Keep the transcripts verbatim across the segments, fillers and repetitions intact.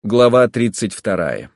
Глава тридцать вторая.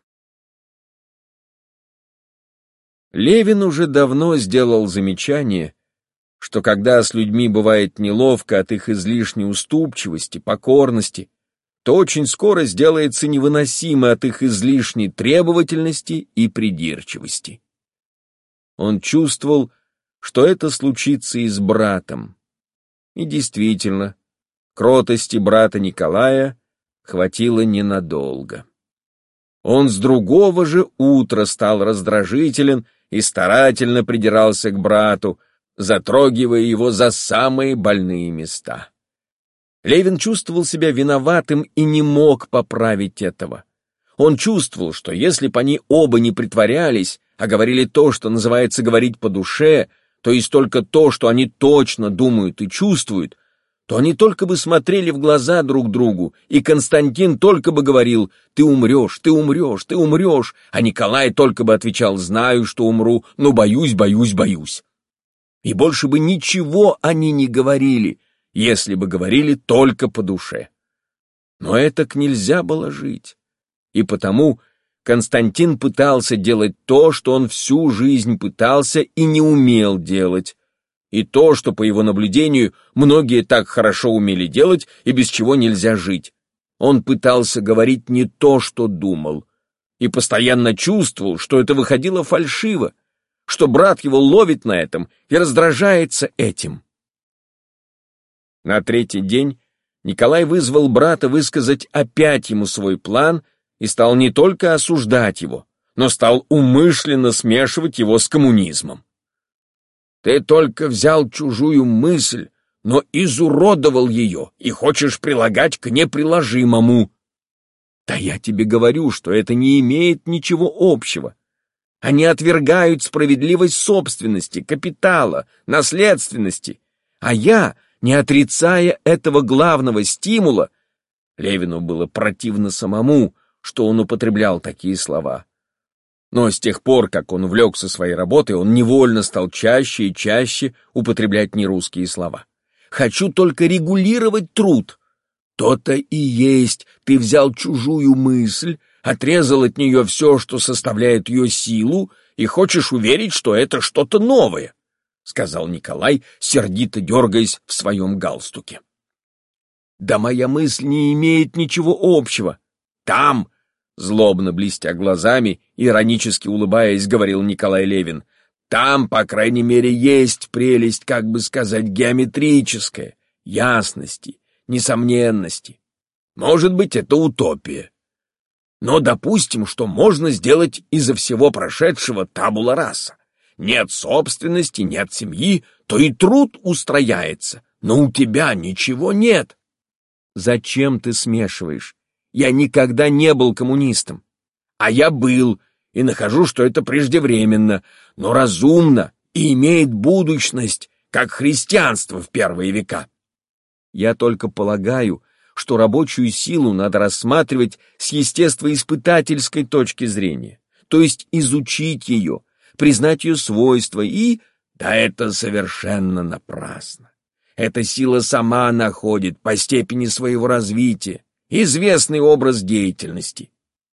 Левин уже давно сделал замечание, что когда с людьми бывает неловко от их излишней уступчивости, покорности, то очень скоро сделается невыносимо от их излишней требовательности и придирчивости. Он чувствовал, что это случится и с братом. И действительно, кротости брата Николая хватило ненадолго. Он с другого же утра стал раздражителен и старательно придирался к брату, затрогивая его за самые больные места. Левин чувствовал себя виноватым и не мог поправить этого. Он чувствовал, что если бы они оба не притворялись, а говорили то, что называется говорить по душе, то есть только то, что они точно думают и чувствуют, то они только бы смотрели в глаза друг другу, и Константин только бы говорил: «Ты умрешь, ты умрешь, ты умрешь», а Николай только бы отвечал: «Знаю, что умру, но боюсь, боюсь, боюсь». И больше бы ничего они не говорили, если бы говорили только по душе. Но этак нельзя было жить, и потому Константин пытался делать то, что он всю жизнь пытался и не умел делать, и то, что, по его наблюдению, многие так хорошо умели делать и без чего нельзя жить. Он пытался говорить не то, что думал, и постоянно чувствовал, что это выходило фальшиво, что брат его ловит на этом и раздражается этим. На третий день Николай вызвал брата высказать опять ему свой план и стал не только осуждать его, но стал умышленно смешивать его с коммунизмом. «Ты только взял чужую мысль, но изуродовал ее и хочешь прилагать к неприложимому». «Да я тебе говорю, что это не имеет ничего общего. Они отвергают справедливость собственности, капитала, наследственности, а я, не отрицая этого главного стимула...» Левину было противно самому, что он употреблял такие слова. Но с тех пор, как он увлекся своей работой, он невольно стал чаще и чаще употреблять нерусские слова. «Хочу только регулировать труд». То-то и есть, ты взял чужую мысль, отрезал от нее все, что составляет ее силу, и хочешь уверить, что это что-то новое, — сказал Николай, сердито дергаясь в своем галстуке. «Да моя мысль не имеет ничего общего. Там, — злобно блестя глазами, иронически улыбаясь, говорил Николай Левин, — там, по крайней мере, есть прелесть, как бы сказать, геометрическая, ясности, несомненности. Может быть, это утопия. Но допустим, что можно сделать из-за всего прошедшего табула раса. Нет собственности, нет семьи, то и труд устрояется, но у тебя ничего нет». «Зачем ты смешиваешь? Я никогда не был коммунистом». «А я был, и нахожу, что это преждевременно, но разумно и имеет будущность, как христианство в первые века». «Я только полагаю, что рабочую силу надо рассматривать с естествоиспытательской точки зрения, то есть изучить ее, признать ее свойства и...» «Да это совершенно напрасно. Эта сила сама находит по степени своего развития известный образ деятельности.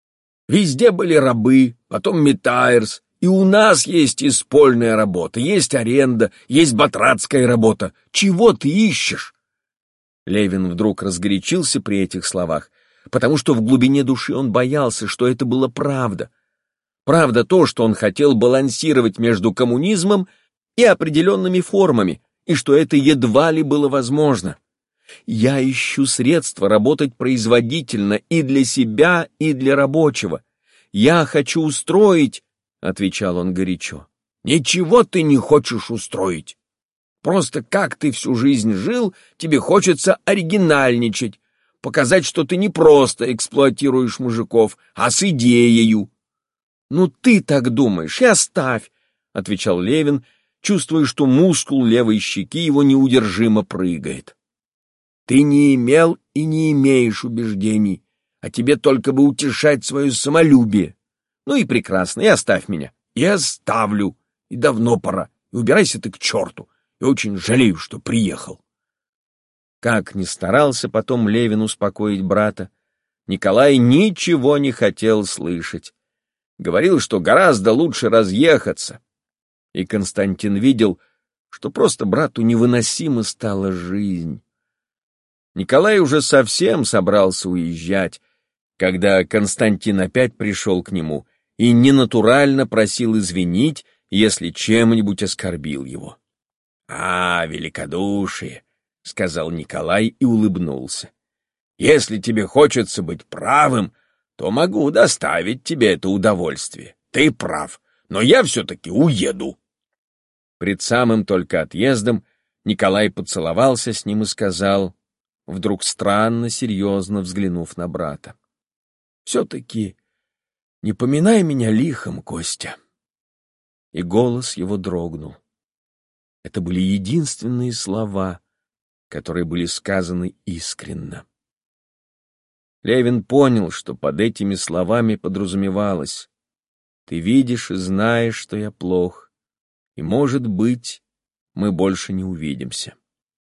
Везде были рабы, потом метайрс, и у нас есть испольная работа, есть аренда, есть батрацкая работа. Чего ты ищешь?» Левин вдруг разгорячился при этих словах, потому что в глубине души он боялся, что это было правда. Правда то, что он хотел балансировать между коммунизмом и определенными формами, и что это едва ли было возможно. «Я ищу средства работать производительно и для себя, и для рабочего. Я хочу устроить...» — отвечал он горячо. «Ничего ты не хочешь устроить. Просто как ты всю жизнь жил, тебе хочется оригинальничать, показать, что ты не просто эксплуатируешь мужиков, а с идеею». «Ну ты так думаешь, и оставь», — отвечал Левин, чувствуя, что мускул левой щеки его неудержимо прыгает. «Ты не имел и не имеешь убеждений, а тебе только бы утешать свое самолюбие. Ну и прекрасно, и оставь меня. И оставлю, и давно пора, и убирайся ты к черту, и очень жалею, что приехал». Как ни старался потом Левин успокоить брата, Николай ничего не хотел слышать. Говорил, что гораздо лучше разъехаться. И Константин видел, что просто брату невыносима стала жизнь. Николай уже совсем собрался уезжать, когда Константин опять пришел к нему и ненатурально просил извинить, если чем-нибудь оскорбил его. «А, великодушие!» — сказал Николай и улыбнулся. «Если тебе хочется быть правым, то могу доставить тебе это удовольствие. Ты прав, но я все-таки уеду». Пред самым только отъездом Николай поцеловался с ним и сказал, вдруг странно, серьезно взглянув на брата: «Все-таки не поминай меня лихом, Костя». И голос его дрогнул. Это были единственные слова, которые были сказаны искренно. Левин понял, что под этими словами подразумевалось: «Ты видишь и знаешь, что я плох, и, может быть, мы больше не увидимся».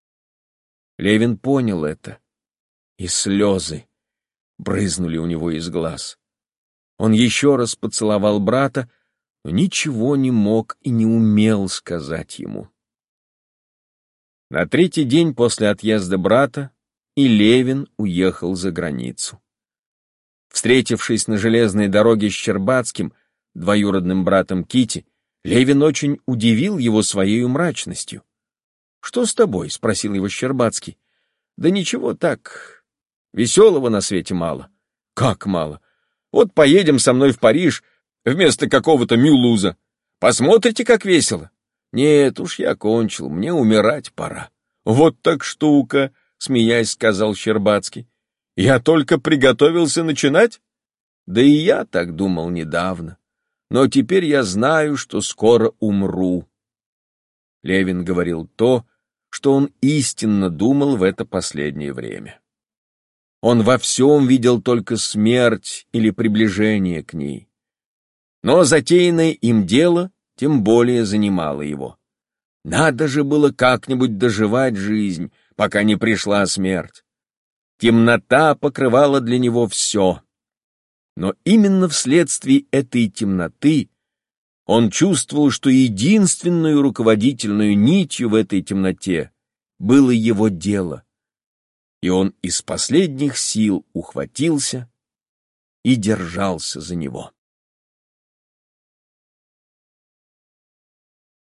Левин понял это, и слезы брызнули у него из глаз. Он еще раз поцеловал брата, но ничего не мог и не умел сказать ему. На третий день после отъезда брата и Левин уехал за границу. Встретившись на железной дороге с Щербацким, двоюродным братом Кити, Левин очень удивил его своей мрачностью. «Что с тобой?» — спросил его Щербацкий. «Да ничего так. Веселого на свете мало». «Как мало? Вот поедем со мной в Париж вместо какого-то Мюлуза. Посмотрите, как весело». «Нет уж, я кончил, мне умирать пора». «Вот так штука», — смеясь сказал Щербацкий. «Я только приготовился начинать?» «Да и я так думал недавно. Но теперь я знаю, что скоро умру». Левин говорил то, что он истинно думал в это последнее время. Он во всем видел только смерть или приближение к ней. Но затеянное им дело тем более занимало его. Надо же было как-нибудь доживать жизнь, пока не пришла смерть. Темнота покрывала для него все. Но именно вследствие этой темноты он чувствовал, что единственную руководительную нитью в этой темноте было его дело, и он из последних сил ухватился и держался за него.